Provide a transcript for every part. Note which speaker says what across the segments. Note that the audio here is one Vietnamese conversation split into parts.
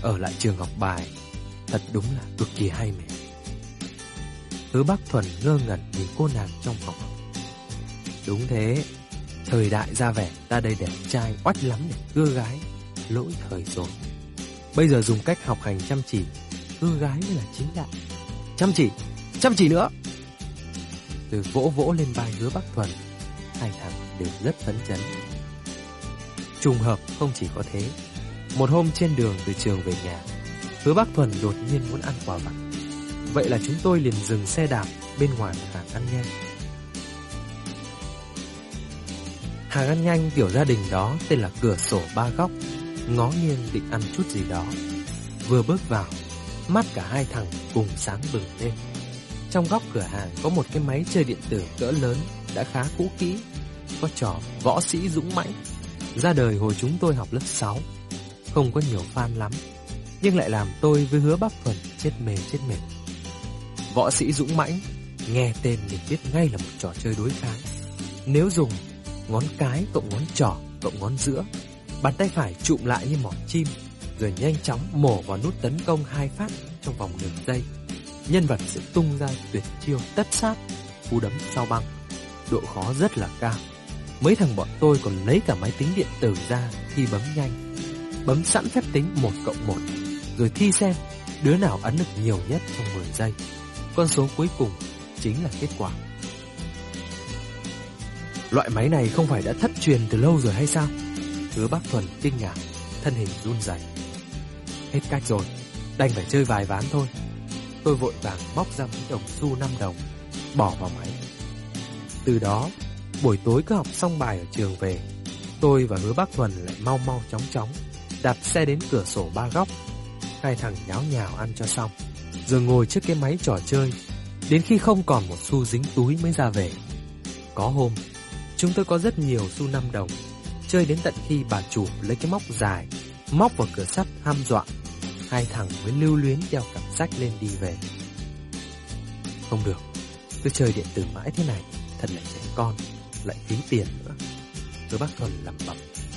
Speaker 1: ở lại trường học bài, thật đúng là cực kỳ hay mẹ. Hứa Bác Thuần ngơ ngẩn nhìn cô nàng trong phòng học. Đúng thế, thời đại ra vẻ ta đây đẹp trai oách lắm để cưa gái, lỗi thời rồi. Bây giờ dùng cách học hành chăm chỉ, cưa gái mới là chính đại. Chăm chỉ nữa. Tôi vỗ vỗ lên vai Hứa Bác Thuần, hai thằng đều rất phấn chấn. Trùng hợp không chỉ có thế, một hôm trên đường từ trường về nhà, Hứa Bác Thuần đột nhiên muốn ăn quà vặt. Vậy là chúng tôi liền dừng xe đạp bên ngoài một hàng ăn nhanh. Hàng ăn nhanh kiểu gia đình đó tên là Cửa Sổ Ba Góc, ngó nghiêng định ăn chút gì đó. Vừa bước vào, mắt cả hai thằng cùng sáng bừng lên. Trong góc cửa hàng có một cái máy chơi điện tử cỡ lớn đã khá cũ kỹ, có trò Võ Sĩ Dũng Mãnh, ra đời hồi chúng tôi học lớp 6. Không có nhiều fan lắm, nhưng lại làm tôi với Hứa Bác Thuần chết mê. Võ Sĩ Dũng Mãnh, nghe tên mình biết ngay là một trò chơi đối kháng. Nếu dùng ngón cái cộng ngón trỏ cộng ngón giữa, bàn tay phải chụm lại như mỏ chim, rồi nhanh chóng mổ vào nút tấn công 2 phát trong vòng nửa giây. Nhân vật sẽ tung ra tuyệt chiêu tất sát, cú đấm sao băng. Độ khó rất là cao. Mấy thằng bọn tôi còn lấy cả máy tính điện tử ra khi bấm nhanh, bấm sẵn phép tính 1+1, rồi thi xem đứa nào ấn được nhiều nhất trong 10 giây. Con số cuối cùng chính là kết quả. Loại máy này không phải đã thất truyền từ lâu rồi hay sao? Hứa Bác Thuần kinh ngạc, thân hình run rẩy. Hết cách rồi, đành phải chơi vài ván thôi. Tôi vội vàng móc ra mấy đồng xu 5 đồng, bỏ vào máy. Từ đó, buổi tối cứ học xong bài ở trường về, tôi và Hứa Bác Thuần lại mau chóng đạp xe đến Cửa Sổ Ba Góc. Hai thằng nháo nhào ăn cho xong, rồi ngồi trước cái máy trò chơi đến khi không còn một xu dính túi mới ra về. Có hôm, chúng tôi có rất nhiều xu 5 đồng, chơi đến tận khi bà chủ lấy cái móc dài móc vào cửa sắt hăm dọa. Hai thằng mới lưu luyến đeo cặp sách lên đi về. Không được, cứ chơi điện tử mãi thế này thật là trẻ con, lại phí tiền nữa. Hứa Bác Thuần lẩm bẩm.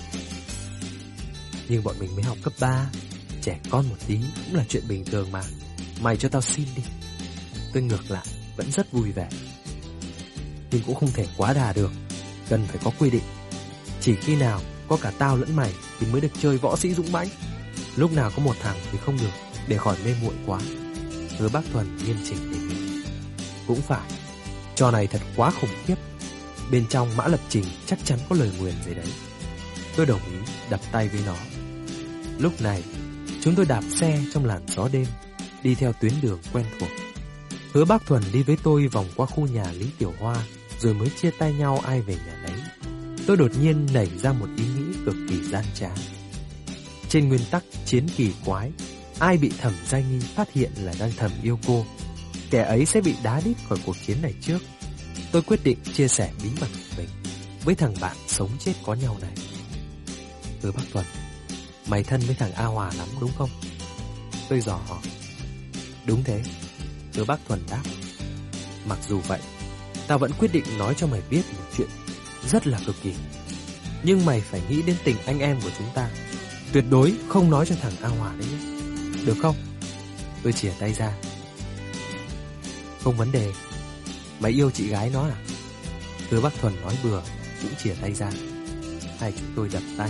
Speaker 1: Nhưng bọn mình mới học cấp 3, trẻ con một tí cũng là chuyện bình thường mà. Mày cho tao xin đi. Tôi ngược lại vẫn rất vui vẻ. Nhưng cũng không thể quá đà được, cần phải có quy định. Chỉ khi nào có cả tao lẫn mày thì mới được chơi Võ Sĩ Dũng Mãnh. Lúc nào có một thằng thì không được, để khỏi mê muội quá. Hứa Bác Thuần nghiêm chỉnh đề nghị. Cũng phải, trò này thật quá khủng khiếp. Bên trong mã lập trình chắc chắn có lời nguyền gì đấy. Tôi đồng ý đập tay với nó. Lúc này chúng tôi đạp xe trong làn gió đêm, đi theo tuyến đường quen thuộc. Hứa Bác Thuần đi với tôi vòng qua khu nhà Lý Tiểu Hoa, rồi mới chia tay nhau ai về nhà nấy. Tôi đột nhiên nảy ra một ý nghĩ cực kỳ gian trá. Trên nguyên tắc chiến kỳ quái, ai bị Thẩm Giai Nghi phát hiện là đang thầm yêu cô, kẻ ấy sẽ bị đá đít khỏi cuộc chiến này trước. Tôi quyết định chia sẻ bí mật của mình với thằng bạn sống chết có nhau này. Hứa Bác Thuần, mày thân với thằng A Hòa lắm đúng không? Tôi dò hỏi. Đúng thế, Hứa Bác Thuần đáp. Mặc dù vậy, tao vẫn quyết định nói cho mày biết một chuyện rất là cực kỳ. Nhưng mày phải nghĩ đến tình anh em của chúng ta. Tuyệt đối không nói cho thằng A Hòa đấy nhé, được không? Tôi chìa tay ra. Không vấn đề. Mày yêu chị gái nó à? Hứa Bác Thuần nói bừa, cũng chìa tay ra. Hai chúng tôi đập tay.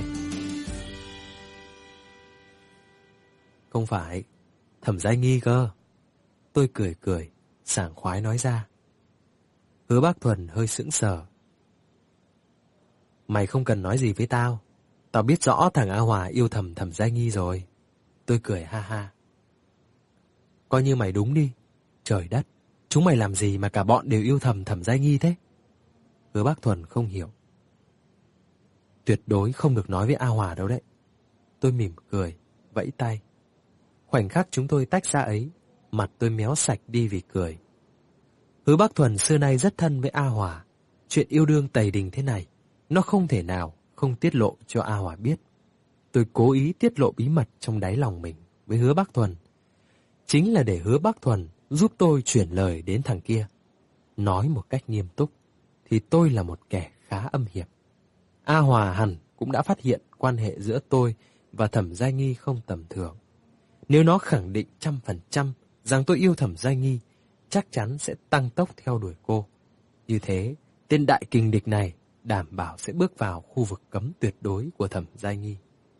Speaker 1: Không phải, Thẩm Giai Nghi cơ. Tôi cười, sảng khoái nói ra. Hứa Bác Thuần hơi sững sờ. Mày không cần nói gì với tao. Tao biết rõ thằng A Hòa yêu Thẩm Giai Nghi rồi. Tôi cười ha ha. Coi như mày đúng đi. Trời đất, chúng mày làm gì mà cả bọn đều yêu Thẩm Giai Nghi thế? Hứa Bác Thuần không hiểu. Tuyệt đối không được nói với A Hòa đâu đấy. Tôi mỉm cười, vẫy tay. Khoảnh khắc chúng tôi tách ra ấy, mặt tôi méo sạch đi vì cười. Hứa Bác Thuần xưa nay rất thân với A Hòa. Chuyện yêu đương tày đình thế này, nó không thể nào không tiết lộ cho A Hòa biết. Tôi cố ý tiết lộ bí mật trong đáy lòng mình với Hứa Bác Thuần, chính là để Hứa Bác Thuần giúp tôi chuyển lời đến thằng kia. Nói một cách nghiêm túc thì tôi là một kẻ khá âm hiểm. A Hòa hẳn cũng đã phát hiện quan hệ giữa tôi và Thẩm Giai Nghi không tầm thường. Nếu nó khẳng định 100% rằng tôi yêu Thẩm Giai Nghi, chắc chắn sẽ tăng tốc theo đuổi cô. Như thế, tên đại kình địch này đảm bảo sẽ bước vào khu vực cấm tuyệt đối của Thẩm Giai Nghi.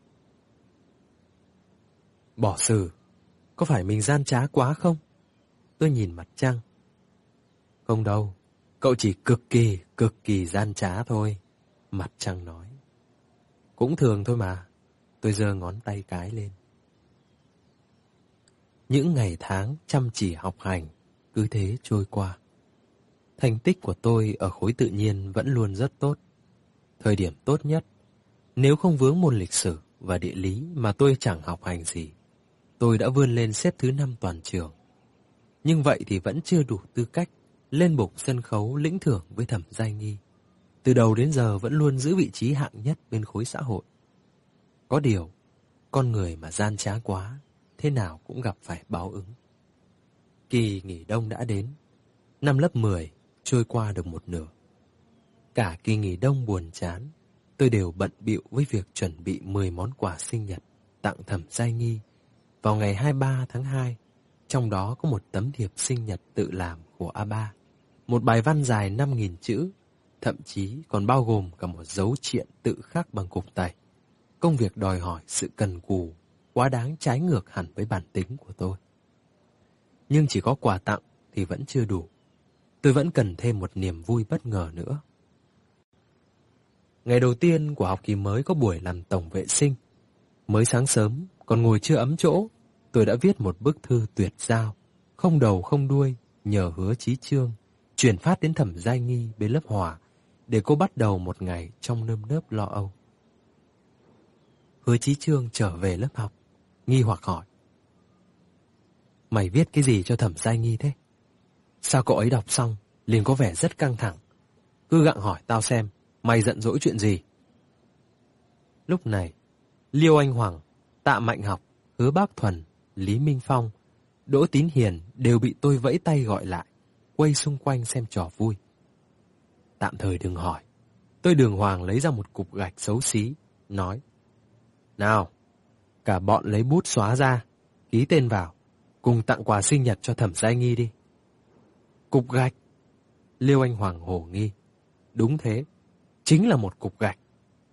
Speaker 1: Bỏ xử, có phải mình gian trá quá không? Tôi nhìn mặt trăng. Không đâu, cậu chỉ cực kỳ gian trá thôi, mặt trăng nói. Cũng thường thôi mà, tôi giơ ngón tay cái lên. Những ngày tháng chăm chỉ học hành cứ thế trôi qua. Thành tích của tôi ở khối tự nhiên vẫn luôn rất tốt. Thời điểm tốt nhất, nếu không vướng môn lịch sử và địa lý mà tôi chẳng học hành gì, tôi đã vươn lên xếp thứ 5 toàn trường. Nhưng vậy thì vẫn chưa đủ tư cách lên bục sân khấu lĩnh thưởng với Thẩm Giai Nghi. Từ đầu đến giờ vẫn luôn giữ vị trí hạng nhất bên khối xã hội. Có điều, con người mà gian trá quá, thế nào cũng gặp phải báo ứng. Kỳ nghỉ đông đã đến. Năm lớp 10 trôi qua được một nửa. Cả kỳ nghỉ đông buồn chán, tôi đều bận bịu với việc chuẩn bị 10 món quà sinh nhật tặng Thẩm Giai Nghi vào ngày 23 tháng 2. Trong đó có một tấm thiệp sinh nhật tự làm của A3, một bài văn dài 5.000 chữ, thậm chí còn bao gồm cả một dấu triện tự khắc bằng cục tẩy. Công việc đòi hỏi sự cần cù, quá đáng trái ngược hẳn với bản tính của tôi. Nhưng chỉ có quà tặng thì vẫn chưa đủ. Tôi vẫn cần thêm một niềm vui bất ngờ nữa. Ngày đầu tiên của học kỳ mới có buổi làm tổng vệ sinh. Mới sáng sớm, còn ngồi chưa ấm chỗ, tôi đã viết một bức thư tuyệt giao, không đầu không đuôi, nhờ Hứa Chí Chương, chuyển phát đến Thẩm Giai Nghi bên lớp Hòa, để cô bắt đầu một ngày trong nơm nớp lo âu. Hứa Chí Chương trở về lớp học, nghi hoặc hỏi. Mày viết cái gì cho Thẩm Giai Nghi thế? Sao cậu ấy đọc xong, liền có vẻ rất căng thẳng. Cứ gặng hỏi tao xem, mày giận dỗi chuyện gì? Lúc này, Liêu Anh Hoàng, Tạ Mạnh Học, Hứa Bác Thuần, Lý Minh Phong, Đỗ Tín Hiền đều bị tôi vẫy tay gọi lại, quay xung quanh xem trò vui. Tạm thời đừng hỏi. Tôi đường hoàng lấy ra một cục gạch xấu xí, nói. Nào, cả bọn lấy bút xóa ra, ký tên vào, cùng tặng quà sinh nhật cho Thẩm Giai Nghi đi. Cục gạch? Liêu Anh Hoàng hổ nghi. Đúng thế, chính là một cục gạch.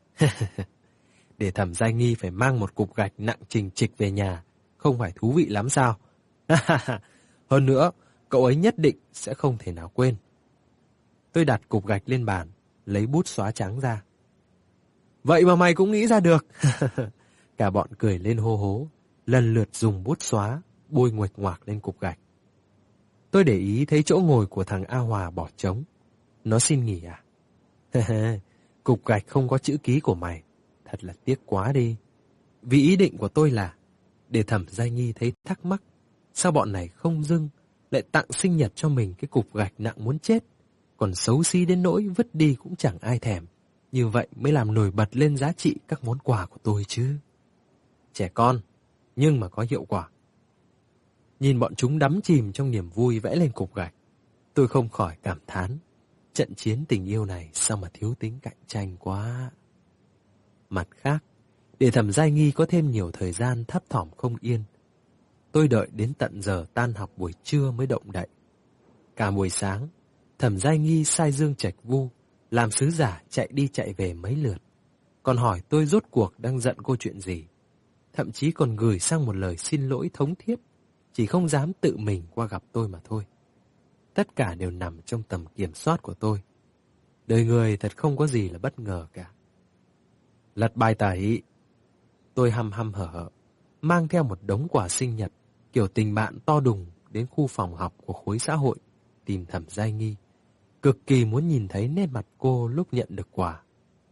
Speaker 1: Để Thẩm Giai Nghi phải mang một cục gạch nặng trình trịch về nhà, không phải thú vị lắm sao? Hơn nữa, cậu ấy nhất định sẽ không thể nào quên. Tôi đặt cục gạch lên bàn, lấy bút xóa trắng ra. Vậy mà mày cũng nghĩ ra được. Cả bọn cười lên hô hố, lần lượt dùng bút xóa, bôi nguệch ngoạc lên cục gạch. Tôi để ý thấy chỗ ngồi của thằng A Hòa bỏ trống. Nó xin nghỉ à? Cục gạch không có chữ ký của mày. Thật là tiếc quá đi. Vì ý định của tôi là để Thẩm Giai Nghi thấy thắc mắc, sao bọn này không dưng lại tặng sinh nhật cho mình cái cục gạch nặng muốn chết, còn xấu xí đến nỗi vứt đi cũng chẳng ai thèm. Như vậy mới làm nổi bật lên giá trị các món quà của tôi chứ. Trẻ con, nhưng mà có hiệu quả. Nhìn bọn chúng đắm chìm trong niềm vui vẽ lên cục gạch, tôi không khỏi cảm thán. Trận chiến tình yêu này sao mà thiếu tính cạnh tranh quá. Mặt khác, để Thẩm Giai Nghi có thêm nhiều thời gian thấp thỏm không yên, tôi đợi đến tận giờ tan học buổi trưa mới động đậy. Cả buổi sáng, Thẩm Giai Nghi sai Dương Trạch Vu làm sứ giả chạy đi chạy về mấy lượt, còn hỏi tôi rốt cuộc đang giận cô chuyện gì. Thậm chí còn gửi sang một lời xin lỗi thống thiết, chỉ không dám tự mình qua gặp tôi mà thôi. Tất cả đều nằm trong tầm kiểm soát của tôi. Đời người thật không có gì là bất ngờ cả. Lật bài tẩy. Tôi hăm hăm hở hở, mang theo một đống quà sinh nhật, kiểu tình bạn to đùng đến khu phòng học của khối xã hội, tìm Thẩm Giai Nghi. Cực kỳ muốn nhìn thấy nét mặt cô lúc nhận được quà.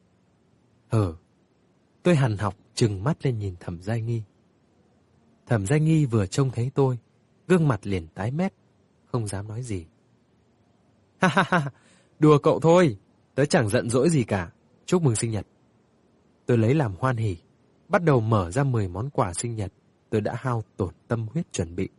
Speaker 1: Tôi hằn học trừng mắt lên nhìn Thẩm Giai Nghi. Thẩm Giai Nghi vừa trông thấy tôi, gương mặt liền tái mét, không dám nói gì. Ha, đùa cậu thôi, tớ chẳng giận dỗi gì cả, chúc mừng sinh nhật. Tôi lấy làm hoan hỉ, bắt đầu mở ra 10 món quà sinh nhật tôi đã hao tổn tâm huyết chuẩn bị.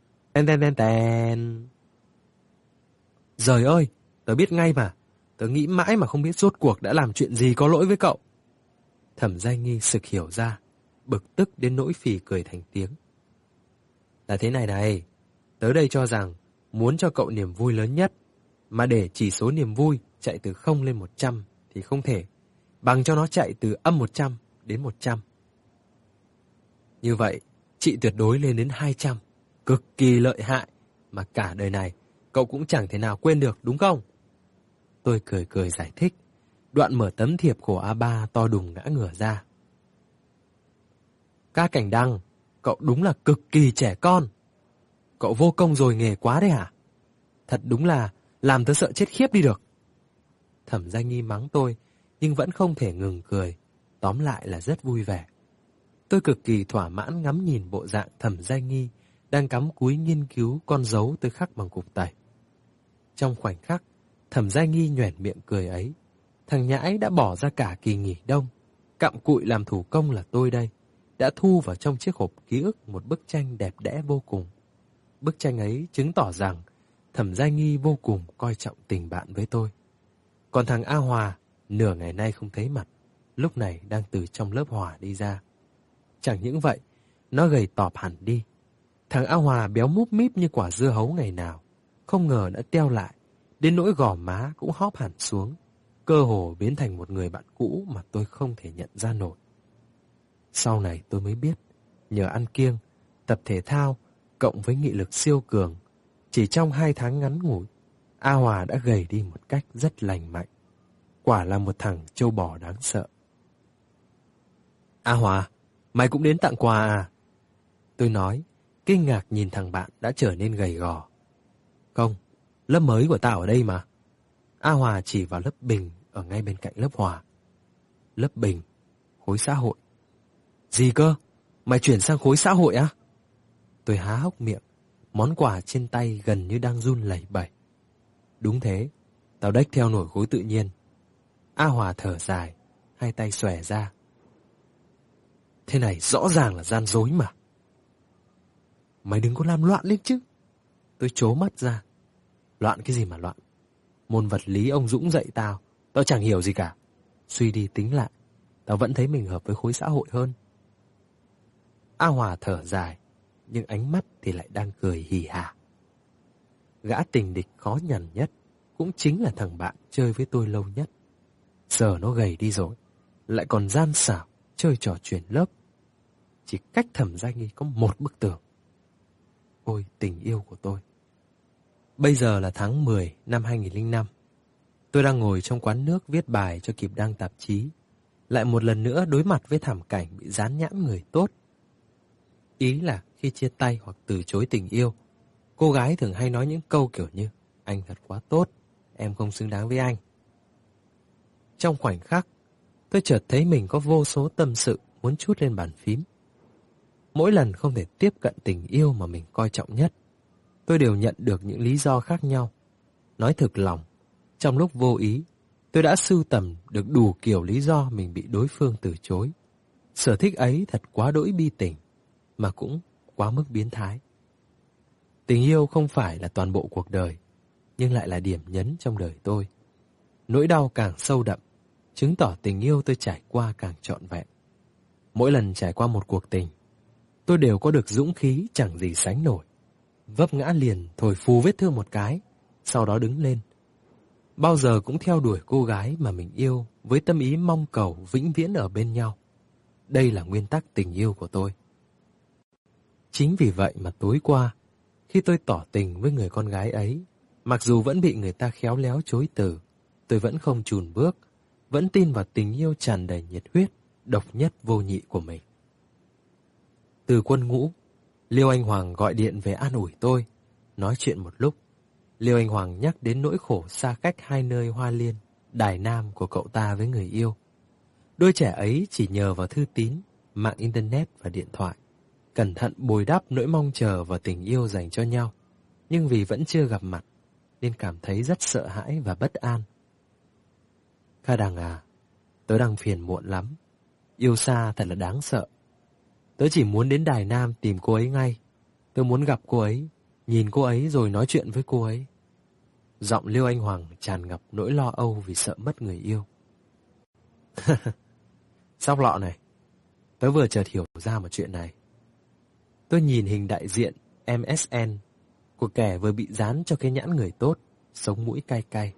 Speaker 1: Ten. Giời ơi, tớ biết ngay mà, tớ nghĩ mãi mà không biết rốt cuộc đã làm chuyện gì có lỗi với cậu. Thẩm Giai Nghi sực hiểu ra, bực tức đến nỗi phì cười thành tiếng. Là thế này này, tớ đây cho rằng muốn cho cậu niềm vui lớn nhất, mà để chỉ số niềm vui chạy từ 0 lên 100 thì không thể, bằng cho nó chạy từ -100 đến 100. Như vậy, chị tuyệt đối lên đến 200, cực kỳ lợi hại, mà cả đời này cậu cũng chẳng thể nào quên được, đúng không? Tôi cười cười giải thích, đoạn mở tấm thiệp của A3 to đùng ngã ngửa ra. Ca Cảnh Đăng, cậu đúng là cực kỳ trẻ con. Cậu vô công rồi nghề quá đấy hả? Thật đúng là làm tớ sợ chết khiếp đi được. Thẩm Gia Nghi mắng tôi, nhưng vẫn không thể ngừng cười. Tóm lại là rất vui vẻ. Tôi cực kỳ thỏa mãn ngắm nhìn bộ dạng Thẩm Gia Nghi đang cắm cúi nghiên cứu con dấu tôi khắc bằng cục tẩy. Trong khoảnh khắc, Thẩm Gia Nghi nhoẻn miệng cười ấy. Thằng nhãi đã bỏ ra cả kỳ nghỉ đông, cặm cụi làm thủ công là tôi đây, đã thu vào trong chiếc hộp ký ức một bức tranh đẹp đẽ vô cùng. Bức tranh ấy chứng tỏ rằng Thẩm Gia Nghi vô cùng coi trọng tình bạn với tôi. Còn thằng A Hòa, nửa ngày nay không thấy mặt, lúc này đang từ trong lớp Hòa đi ra. Chẳng những vậy, nó gầy tọp hẳn đi. Thằng A Hòa béo múp míp như quả dưa hấu ngày nào, không ngờ đã teo lại, đến nỗi gò má cũng hóp hẳn xuống, cơ hồ biến thành một người bạn cũ mà tôi không thể nhận ra nổi. Sau này tôi mới biết, nhờ ăn kiêng, tập thể thao, cộng với nghị lực siêu cường, chỉ trong 2 tháng ngắn ngủi, A Hòa đã gầy đi một cách rất lành mạnh. Quả là một thằng trâu bò đáng sợ. A Hòa, mày cũng đến tặng quà à? Tôi nói, kinh ngạc nhìn thằng bạn đã trở nên gầy gò. Không, lớp mới của tao ở đây mà. A Hòa chỉ vào lớp Bình ở ngay bên cạnh lớp Hòa. Lớp Bình, khối xã hội. Gì cơ? Mày chuyển sang khối xã hội á? Tôi há hốc miệng, món quà trên tay gần như đang run lẩy bẩy. Đúng thế, tao đếch theo nổi khối tự nhiên. A Hòa thở dài, hai tay xòe ra. Thế này rõ ràng là gian dối mà. Mày đừng có làm loạn lên chứ. Tôi trố mắt ra. Loạn cái gì mà loạn? Môn vật lý ông Dũng dạy tao chẳng hiểu gì cả. Suy đi tính lại, tao vẫn thấy mình hợp với khối xã hội hơn. A Hòa thở dài, nhưng ánh mắt thì lại đang cười hì hà. Gã tình địch khó nhằn nhất cũng chính là thằng bạn chơi với tôi lâu nhất. Giờ nó gầy đi rồi, lại còn gian xảo chơi trò chuyển lớp. Chỉ cách Thẩm Gia Nghi có một bức tường. Ôi tình yêu của tôi. Bây giờ là tháng 10 năm 2005. Tôi đang ngồi trong quán nước viết bài cho kịp đăng tạp chí. Lại một lần nữa đối mặt với thảm cảnh bị dán nhãn người tốt. Ý là khi chia tay hoặc từ chối tình yêu, cô gái thường hay nói những câu kiểu như anh thật quá tốt, em không xứng đáng với anh. Trong khoảnh khắc, tôi chợt thấy mình có vô số tâm sự muốn trút lên bàn phím. Mỗi lần không thể tiếp cận tình yêu mà mình coi trọng nhất, tôi đều nhận được những lý do khác nhau. Nói thực lòng, trong lúc vô ý, tôi đã sưu tầm được đủ kiểu lý do mình bị đối phương từ chối. Sở thích ấy thật quá đỗi bi tình, mà cũng quá mức biến thái. Tình yêu không phải là toàn bộ cuộc đời, nhưng lại là điểm nhấn trong đời tôi. Nỗi đau càng sâu đậm, chứng tỏ tình yêu tôi trải qua càng trọn vẹn. Mỗi lần trải qua một cuộc tình, tôi đều có được dũng khí chẳng gì sánh nổi. Vấp ngã liền thổi phù vết thương một cái, sau đó đứng lên. Bao giờ cũng theo đuổi cô gái mà mình yêu với tâm ý mong cầu vĩnh viễn ở bên nhau. Đây là nguyên tắc tình yêu của tôi. Chính vì vậy mà tối qua, khi tôi tỏ tình với người con gái ấy, mặc dù vẫn bị người ta khéo léo chối từ, tôi vẫn không chùn bước, vẫn tin vào tình yêu tràn đầy nhiệt huyết, độc nhất vô nhị của mình. Từ quân ngũ, Liêu Anh Hoàng gọi điện về an ủi tôi. Nói chuyện một lúc, Liêu Anh Hoàng nhắc đến nỗi khổ xa cách hai nơi Hoa Liên, Đài Nam của cậu ta với người yêu. Đôi trẻ ấy chỉ nhờ vào thư tín, mạng internet và điện thoại, cẩn thận bồi đắp nỗi mong chờ và tình yêu dành cho nhau. Nhưng vì vẫn chưa gặp mặt, nên cảm thấy rất sợ hãi và bất an. Kha Đằng à, tớ đang phiền muộn lắm. Yêu xa thật là đáng sợ. Tớ chỉ muốn đến Đài Nam tìm cô ấy ngay. Tớ muốn gặp cô ấy, nhìn cô ấy rồi nói chuyện với cô ấy. Giọng Liêu Anh Hoàng tràn ngập nỗi lo âu vì sợ mất người yêu. Sóc lọ này, tớ vừa chợt hiểu ra một chuyện này. Tôi nhìn hình đại diện MSN của kẻ vừa bị dán cho cái nhãn người tốt, sống mũi cay cay.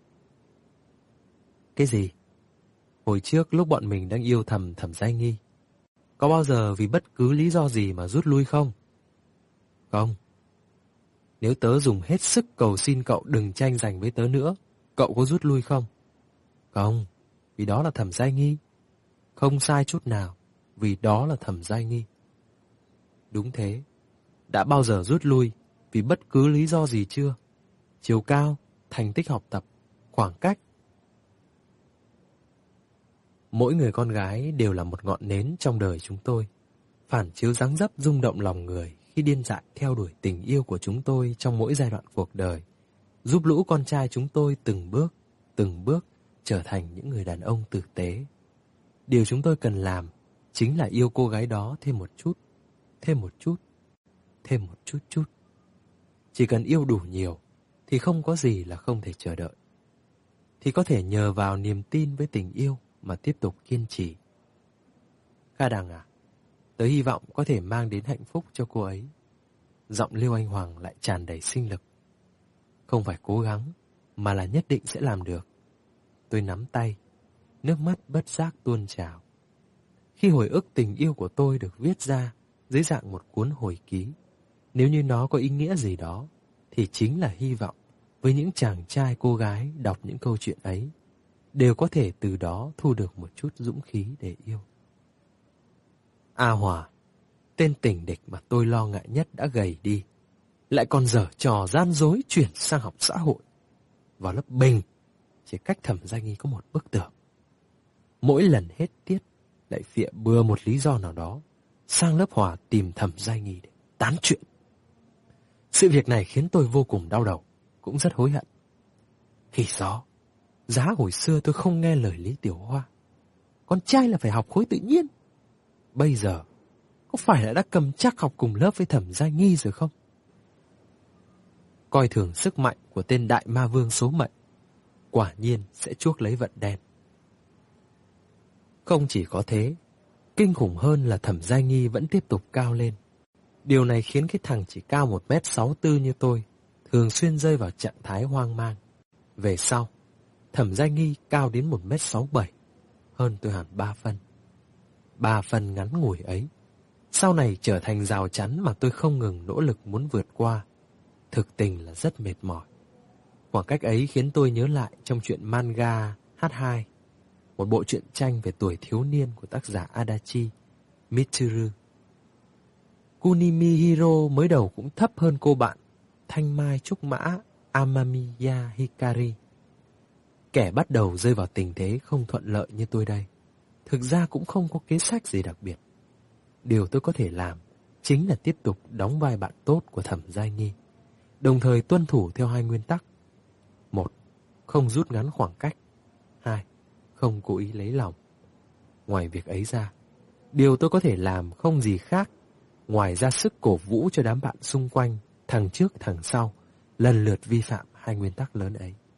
Speaker 1: Cái gì? Hồi trước lúc bọn mình đang yêu thầm Thẩm Giai Nghi, có bao giờ vì bất cứ lý do gì mà rút lui không? Không. Nếu tớ dùng hết sức cầu xin cậu đừng tranh giành với tớ nữa, cậu có rút lui không? Không, vì đó là Thẩm Giai Nghi. Không sai chút nào, vì đó là Thẩm Giai Nghi. Đúng thế, đã bao giờ rút lui vì bất cứ lý do gì chưa? Chiều cao, thành tích học tập, khoảng cách. Mỗi người con gái đều là một ngọn nến trong đời chúng tôi, phản chiếu dáng dấp rung động lòng người khi điên dại theo đuổi tình yêu của chúng tôi trong mỗi giai đoạn cuộc đời, giúp lũ con trai chúng tôi từng bước trở thành những người đàn ông tử tế. Điều chúng tôi cần làm chính là yêu cô gái đó thêm một chút, thêm một chút, thêm một chút chút. Chỉ cần yêu đủ nhiều thì không có gì là không thể chờ đợi. Thì có thể nhờ vào niềm tin với tình yêu mà tiếp tục kiên trì. Kha Đằng à, tớ hy vọng có thể mang đến hạnh phúc cho cô ấy. Giọng Liêu Anh Hoàng lại tràn đầy sinh lực. Không phải cố gắng, mà là nhất định sẽ làm được. Tôi nắm tay, nước mắt bất giác tuôn trào. Khi hồi ức tình yêu của tôi được viết ra dưới dạng một cuốn hồi ký, nếu như nó có ý nghĩa gì đó, thì chính là hy vọng với những chàng trai cô gái đọc những câu chuyện ấy đều có thể từ đó thu được một chút dũng khí để yêu. A Hòa, tên tình địch mà tôi lo ngại nhất đã gầy đi, lại còn giở trò gian dối chuyển sang học xã hội. Vào lớp Bình, chỉ cách Thẩm Giai Nghi có một bức tường. Mỗi lần hết tiết, lại phịa bừa một lý do nào đó, sang lớp Hòa tìm Thẩm Giai Nghi để tán chuyện. Sự việc này khiến tôi vô cùng đau đầu, cũng rất hối hận. Khi đó, giá hồi xưa tôi không nghe lời Lý Tiểu Hoa. Con trai là phải học khối tự nhiên. Bây giờ, có phải là đã cầm chắc học cùng lớp với Thẩm Giai Nghi rồi không? Coi thường sức mạnh của tên đại ma vương số mệnh, quả nhiên sẽ chuốc lấy vận đen. Không chỉ có thế, kinh khủng hơn là Thẩm Giai Nghi vẫn tiếp tục cao lên. Điều này khiến cái thằng chỉ cao 1m64 như tôi thường xuyên rơi vào trạng thái hoang mang. Về sau, Thẩm Giai Nghi cao đến 1m67, hơn tôi hẳn 3 phân. 3 phân ngắn ngủi ấy, sau này trở thành rào chắn mà tôi không ngừng nỗ lực muốn vượt qua. Thực tình là rất mệt mỏi. Khoảng cách ấy khiến tôi nhớ lại trong truyện manga H2, một bộ truyện tranh về tuổi thiếu niên của tác giả Adachi Mitsuru. Kunimi Hiro mới đầu cũng thấp hơn cô bạn thanh mai trúc mã Amamiya Hikari. Kẻ bắt đầu rơi vào tình thế không thuận lợi như tôi đây, thực ra cũng không có kế sách gì đặc biệt. Điều tôi có thể làm chính là tiếp tục đóng vai bạn tốt của Thẩm Giai Nghi, đồng thời tuân thủ theo 2 nguyên tắc. 1. Không rút ngắn khoảng cách. 2. Không cố ý lấy lòng. Ngoài việc ấy ra, điều tôi có thể làm không gì khác ngoài ra sức cổ vũ cho đám bạn xung quanh, thằng trước thằng sau, lần lượt vi phạm 2 nguyên tắc lớn ấy.